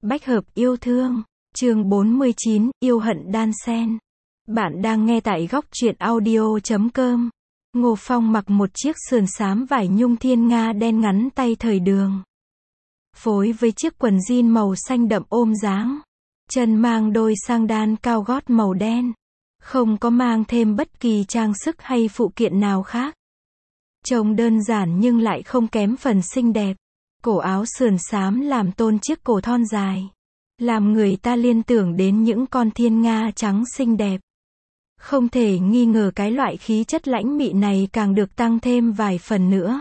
Bách hợp yêu thương. Chương 49, yêu hận đan xen. Bạn đang nghe tại góc truyện audio.com. Ngô Phong mặc một chiếc sườn xám vải nhung thiên nga đen ngắn tay thời đường, phối với chiếc quần jean màu xanh đậm ôm dáng. Chân mang đôi sang đan cao gót màu đen. Không có mang thêm bất kỳ trang sức hay phụ kiện nào khác. Trông đơn giản nhưng lại không kém phần xinh đẹp. Cổ áo sườn xám làm tôn chiếc cổ thon dài, làm người ta liên tưởng đến những con thiên nga trắng xinh đẹp. Không thể nghi ngờ cái loại khí chất lãnh mị này càng được tăng thêm vài phần nữa.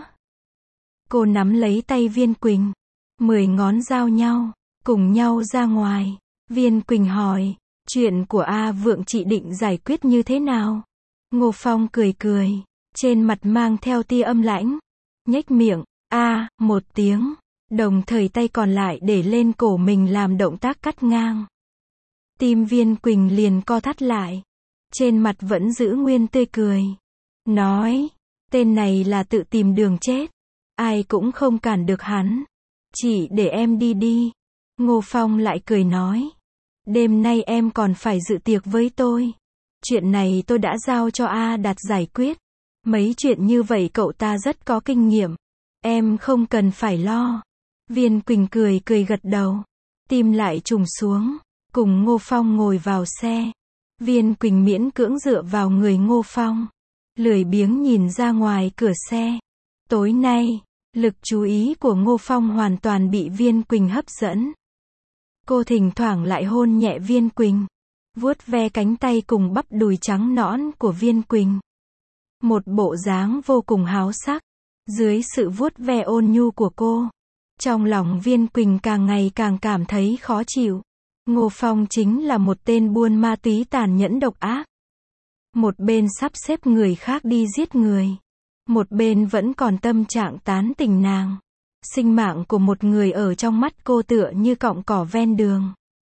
Cô nắm lấy tay Viên Quỳnh, 10 ngón giao nhau, cùng nhau ra ngoài. Viên Quỳnh hỏi, chuyện của A Vượng chị định giải quyết như thế nào? Ngô Phong cười cười, trên mặt mang theo tia âm lãnh, nhếch miệng, một tiếng, đồng thời tay còn lại để lên cổ mình làm động tác cắt ngang. Tim Viên Quỳnh liền co thắt lại, trên mặt vẫn giữ nguyên tươi cười. Nói, tên này là tự tìm đường chết, ai cũng không cản được hắn. Chị để em đi đi. Ngô Phong lại cười nói, đêm nay em còn phải dự tiệc với tôi. Chuyện này tôi đã giao cho A Đạt giải quyết. Mấy chuyện như vậy cậu ta rất có kinh nghiệm. Em không cần phải lo. Viên Quỳnh cười cười gật đầu. Tim lại trùng xuống. Cùng Ngô Phong ngồi vào xe. Viên Quỳnh miễn cưỡng dựa vào người Ngô Phong, lười biếng nhìn ra ngoài cửa xe. Tối nay, lực chú ý của Ngô Phong hoàn toàn bị Viên Quỳnh hấp dẫn. Cô thỉnh thoảng lại hôn nhẹ Viên Quỳnh, vuốt ve cánh tay cùng bắp đùi trắng nõn của Viên Quỳnh. Một bộ dáng vô cùng háo sắc. Dưới sự vuốt ve ôn nhu của cô, trong lòng Viên Quỳnh càng ngày càng cảm thấy khó chịu. Ngô Phong chính là một tên buôn ma túy tàn nhẫn độc ác. Một bên sắp xếp người khác đi giết người, một bên vẫn còn tâm trạng tán tỉnh nàng. Sinh mạng của một người ở trong mắt cô tựa như cọng cỏ ven đường,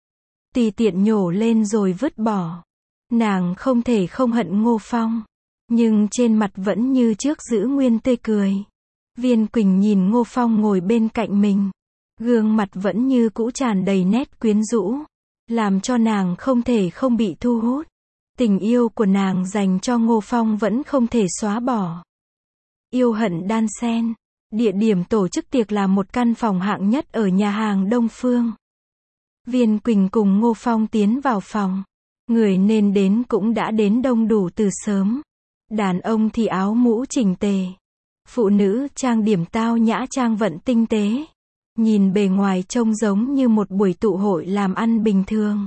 tùy tiện nhổ lên rồi vứt bỏ. Nàng không thể không hận Ngô Phong, nhưng trên mặt vẫn như trước giữ nguyên tươi cười. Viên Quỳnh nhìn Ngô Phong ngồi bên cạnh mình, gương mặt vẫn như cũ tràn đầy nét quyến rũ, làm cho nàng không thể không bị thu hút. Tình yêu của nàng dành cho Ngô Phong vẫn không thể xóa bỏ. Yêu hận đan xen. Địa điểm tổ chức tiệc là một căn phòng hạng nhất ở nhà hàng Đông Phương. Viên Quỳnh cùng Ngô Phong tiến vào phòng. Người nên đến cũng đã đến đông đủ từ sớm. Đàn ông thì áo mũ chỉnh tề, phụ nữ trang điểm tao nhã trang vận tinh tế. Nhìn bề ngoài trông giống như một buổi tụ hội làm ăn bình thường.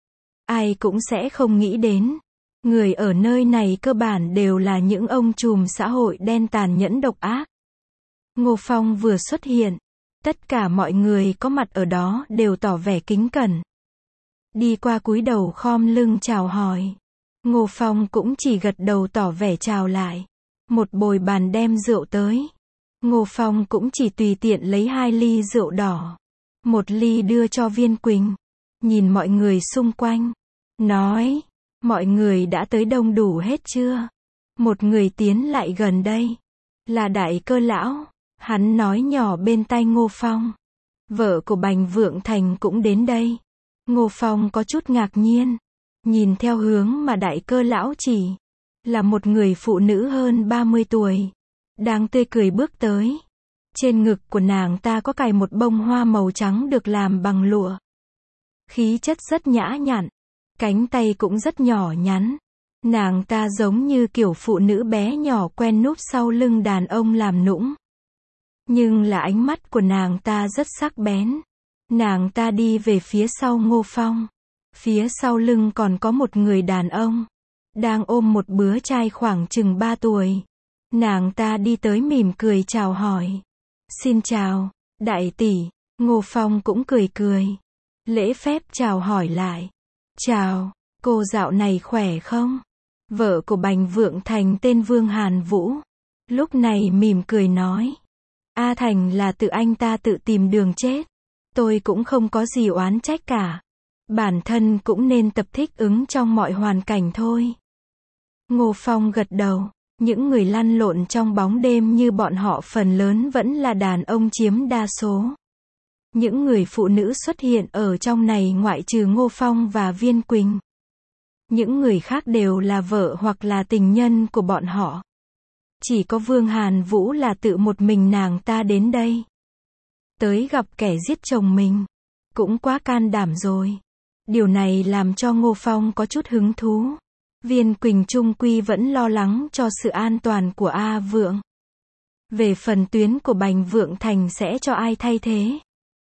Ai cũng sẽ không nghĩ đến, người ở nơi này cơ bản đều là những ông trùm xã hội đen tàn nhẫn độc ác. Ngô Phong vừa xuất hiện, tất cả mọi người có mặt ở đó đều tỏ vẻ kính cẩn. Đi qua cúi đầu khom lưng chào hỏi. Ngô Phong cũng chỉ gật đầu tỏ vẻ chào lại. Một bồi bàn đem rượu tới. Ngô Phong cũng chỉ tùy tiện lấy 2 ly rượu đỏ. 1 ly đưa cho Viên Quỳnh. Nhìn mọi người xung quanh, nói, mọi người đã tới đông đủ hết chưa? Một người tiến lại gần đây, là Đại Cơ lão. Hắn nói nhỏ bên tai Ngô Phong. Vợ của Bành Vượng Thành cũng đến đây. Ngô Phong có chút ngạc nhiên. Nhìn theo hướng mà Đại Cơ lão chỉ, là một người phụ nữ hơn 30 tuổi. Đang tươi cười bước tới. Trên ngực của nàng ta có cài một bông hoa màu trắng được làm bằng lụa. Khí chất rất nhã nhặn. Cánh tay cũng rất nhỏ nhắn. Nàng ta giống như kiểu phụ nữ bé nhỏ quen núp sau lưng đàn ông làm nũng. Nhưng là ánh mắt của nàng ta rất sắc bén. Nàng ta đi về phía sau Ngô Phong. Phía sau lưng còn có một người đàn ông, đang ôm một đứa trai khoảng chừng 3 tuổi. Nàng ta đi tới mỉm cười chào hỏi. Xin chào, đại tỷ. Ngô Phong cũng cười cười, lễ phép chào hỏi lại. Chào, cô dạo này khỏe không? Vợ của Bành Vượng Thành tên Vương Hàn Vũ, lúc này mỉm cười nói. A Thành là tự anh ta tự tìm đường chết. Tôi cũng không có gì oán trách cả. Bản thân cũng nên tập thích ứng trong mọi hoàn cảnh thôi. Ngô Phong gật đầu. Những người lăn lộn trong bóng đêm như bọn họ phần lớn vẫn là đàn ông chiếm đa số. Những người phụ nữ xuất hiện ở trong này ngoại trừ Ngô Phong và Viên Quỳnh. Những người khác đều là vợ hoặc là tình nhân của bọn họ. Chỉ có Vương Hàn Vũ là tự một mình nàng ta đến đây. Tới gặp kẻ giết chồng mình. Cũng quá can đảm rồi. Điều này làm cho Ngô Phong có chút hứng thú. Viên Quỳnh chung quy vẫn lo lắng cho sự an toàn của A Vượng. Về phần tuyến của Bành Vượng Thành sẽ cho ai thay thế?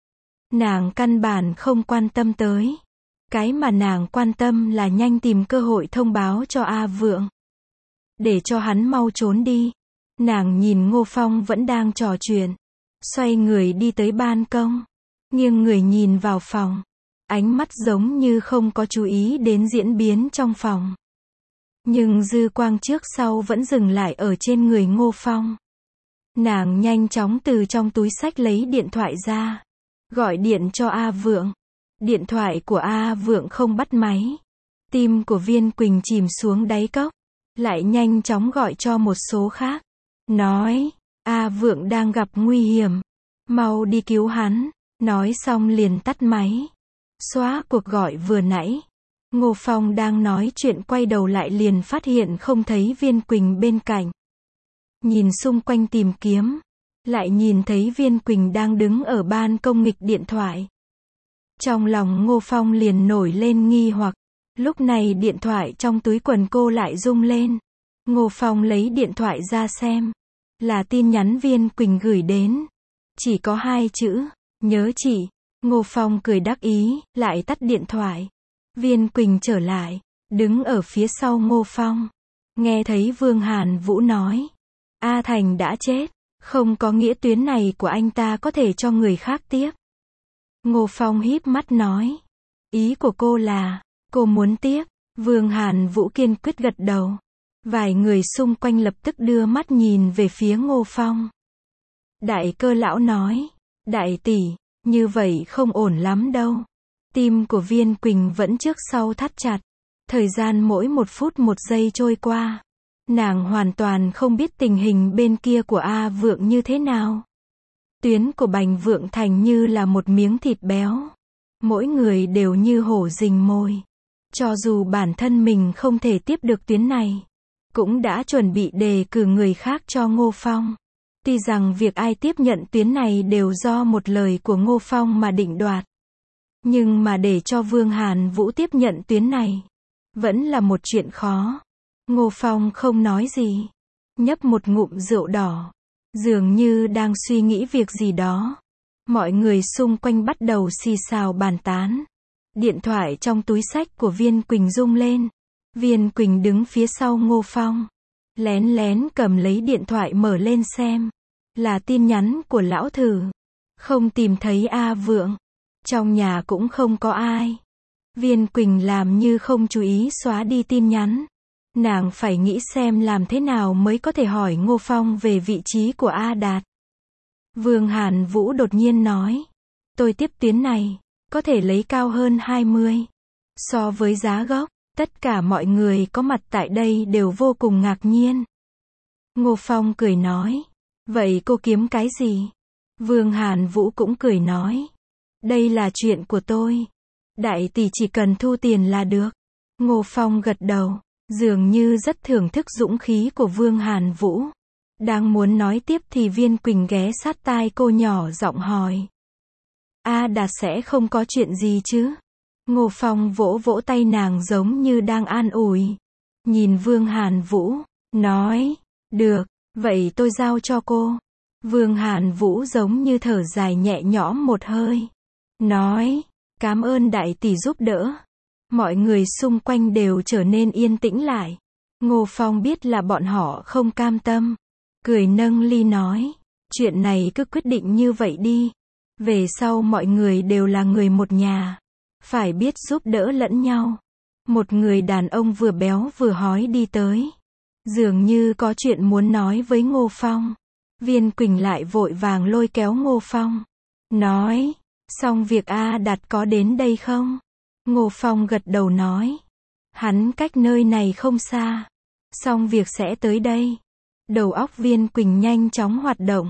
Nàng căn bản không quan tâm tới. Cái mà nàng quan tâm là nhanh tìm cơ hội thông báo cho A Vượng. Để cho hắn mau trốn đi. Nàng nhìn Ngô Phong vẫn đang trò chuyện. Xoay người đi tới ban công. Nghiêng người nhìn vào phòng. Ánh mắt giống như không có chú ý đến diễn biến trong phòng. Nhưng dư quang trước sau vẫn dừng lại ở trên người Ngô Phong. Nàng nhanh chóng từ trong túi xách lấy điện thoại ra. Gọi điện cho A Vượng. Điện thoại của A Vượng không bắt máy. Tim của Viên Quỳnh chìm xuống đáy cốc. Lại nhanh chóng gọi cho một số khác. Nói, A Vượng đang gặp nguy hiểm. Mau đi cứu hắn. Nói xong liền tắt máy. Xóa cuộc gọi vừa nãy. Ngô Phong đang nói chuyện quay đầu lại liền phát hiện không thấy Viên Quỳnh bên cạnh. Nhìn xung quanh tìm kiếm. Lại nhìn thấy Viên Quỳnh đang đứng ở ban công nghịch điện thoại. Trong lòng Ngô Phong liền nổi lên nghi hoặc. Lúc này điện thoại trong túi quần cô lại rung lên. Ngô Phong lấy điện thoại ra xem. Là tin nhắn Viên Quỳnh gửi đến. Chỉ có 2 chữ. Nhớ chị. Ngô Phong cười đắc ý, lại tắt điện thoại. Viên Quỳnh trở lại. Đứng ở phía sau Ngô Phong. Nghe thấy Vương Hàn Vũ nói. A Thành đã chết. Không có nghĩa tuyến này của anh ta có thể cho người khác tiếp. Ngô Phong híp mắt nói. Ý của cô là, cô muốn tiếp. Vương Hàn Vũ kiên quyết gật đầu. Vài người xung quanh lập tức đưa mắt nhìn về phía Ngô Phong. Đại Cơ lão nói. Đại tỷ, như vậy không ổn lắm đâu. Tim của Viên Quỳnh vẫn trước sau thắt chặt. Thời gian mỗi 1 phút 1 giây trôi qua. Nàng hoàn toàn không biết tình hình bên kia của A Vượng như thế nào. Tuyến của Bành Vượng Thành như là một miếng thịt béo. Mỗi người đều như hổ rình mồi. Cho dù bản thân mình không thể tiếp được tuyến này, cũng đã chuẩn bị đề cử người khác cho Ngô Phong. Tuy rằng việc ai tiếp nhận tuyến này đều do một lời của Ngô Phong mà định đoạt. Nhưng mà để cho Vương Hàn Vũ tiếp nhận tuyến này, vẫn là một chuyện khó. Ngô Phong không nói gì. Nhấp một ngụm rượu đỏ. Dường như đang suy nghĩ việc gì đó. Mọi người xung quanh bắt đầu xì xào bàn tán. Điện thoại trong túi xách của Viên Quỳnh rung lên. Viên Quỳnh đứng phía sau Ngô Phong. Lén lén cầm lấy điện thoại mở lên xem. Là tin nhắn của lão thử. Không tìm thấy A Vượng. Trong nhà cũng không có ai. Viên Quỳnh làm như không chú ý xóa đi tin nhắn. Nàng phải nghĩ xem làm thế nào mới có thể hỏi Ngô Phong về vị trí của A Đạt. Vương Hàn Vũ đột nhiên nói. Tôi tiếp tuyến này. Có thể lấy cao hơn 20. So với giá gốc. Tất cả mọi người có mặt tại đây đều vô cùng ngạc nhiên. Ngô Phong cười nói. Vậy cô kiếm cái gì? Vương Hàn Vũ cũng cười nói. Đây là chuyện của tôi. Đại tỷ chỉ cần thu tiền là được. Ngô Phong gật đầu. Dường như rất thưởng thức dũng khí của Vương Hàn Vũ. Đang muốn nói tiếp thì Viên Quỳnh ghé sát tai cô nhỏ giọng hỏi. A Đạt sẽ không có chuyện gì chứ? Ngô Phong vỗ vỗ tay nàng giống như đang an ủi. Nhìn Vương Hàn Vũ, nói. Được, vậy tôi giao cho cô. Vương Hàn Vũ giống như thở dài nhẹ nhõm một hơi. Nói. Cảm ơn đại tỷ giúp đỡ. Mọi người xung quanh đều trở nên yên tĩnh lại. Ngô Phong biết là bọn họ không cam tâm. Cười nâng ly nói. Chuyện này cứ quyết định như vậy đi. Về sau mọi người đều là người một nhà. Phải biết giúp đỡ lẫn nhau. Một người đàn ông vừa béo vừa hói đi tới. Dường như có chuyện muốn nói với Ngô Phong. Viên Quỳnh lại vội vàng lôi kéo Ngô Phong. Nói. Xong việc A Đạt có đến đây không? Ngô Phong gật đầu nói. Hắn cách nơi này không xa. Xong việc sẽ tới đây. Đầu óc Viên Quỳnh nhanh chóng hoạt động.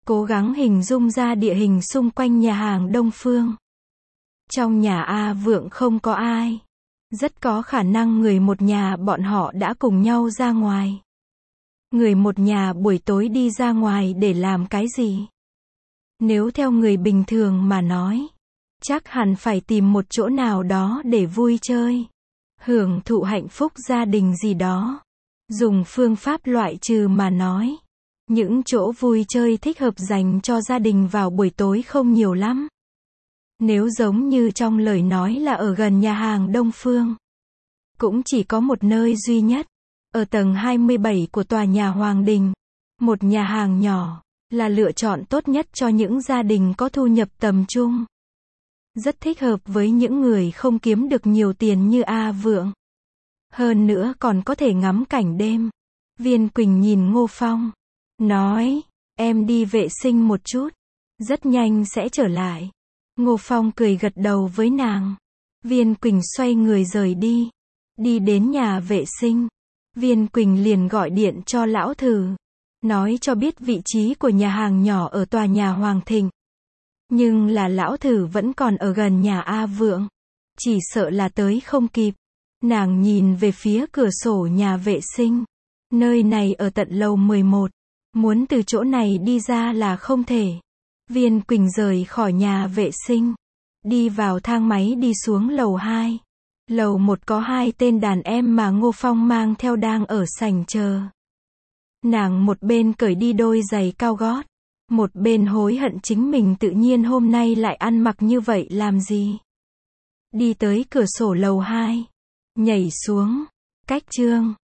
Cố gắng hình dung ra địa hình xung quanh nhà hàng Đông Phương. Trong nhà A Vượng không có ai. Rất có khả năng người một nhà bọn họ đã cùng nhau ra ngoài. Người một nhà buổi tối đi ra ngoài để làm cái gì? Nếu theo người bình thường mà nói, chắc hẳn phải tìm một chỗ nào đó để vui chơi, hưởng thụ hạnh phúc gia đình gì đó. Dùng phương pháp loại trừ mà nói, những chỗ vui chơi thích hợp dành cho gia đình vào buổi tối không nhiều lắm. Nếu giống như trong lời nói là ở gần nhà hàng Đông Phương, cũng chỉ có một nơi duy nhất, ở tầng 27 của tòa nhà Hoàng Đình. Một nhà hàng nhỏ là lựa chọn tốt nhất cho những gia đình có thu nhập tầm trung. Rất thích hợp với những người không kiếm được nhiều tiền như A Vượng. Hơn nữa còn có thể ngắm cảnh đêm. Viên Quỳnh nhìn Ngô Phong, nói, em đi vệ sinh một chút, rất nhanh sẽ trở lại. Ngô Phong cười gật đầu với nàng. Viên Quỳnh xoay người rời đi. Đi đến nhà vệ sinh, Viên Quỳnh liền gọi điện cho lão thử, nói cho biết vị trí của nhà hàng nhỏ ở tòa nhà Hoàng Thịnh. Nhưng là lão thử vẫn còn ở gần nhà A Vượng, chỉ sợ là tới không kịp. Nàng nhìn về phía cửa sổ nhà vệ sinh. Nơi này ở tận lầu 11, muốn từ chỗ này đi ra là không thể. Viên Quỳnh rời khỏi nhà vệ sinh, đi vào thang máy đi xuống lầu 2. Lầu 1 có 2 tên đàn em mà Ngô Phong mang theo đang ở sảnh chờ. Nàng một bên cởi đi đôi giày cao gót, một bên hối hận chính mình tự nhiên hôm nay lại ăn mặc như vậy làm gì. Đi tới cửa sổ lầu 2, nhảy xuống, cách chương.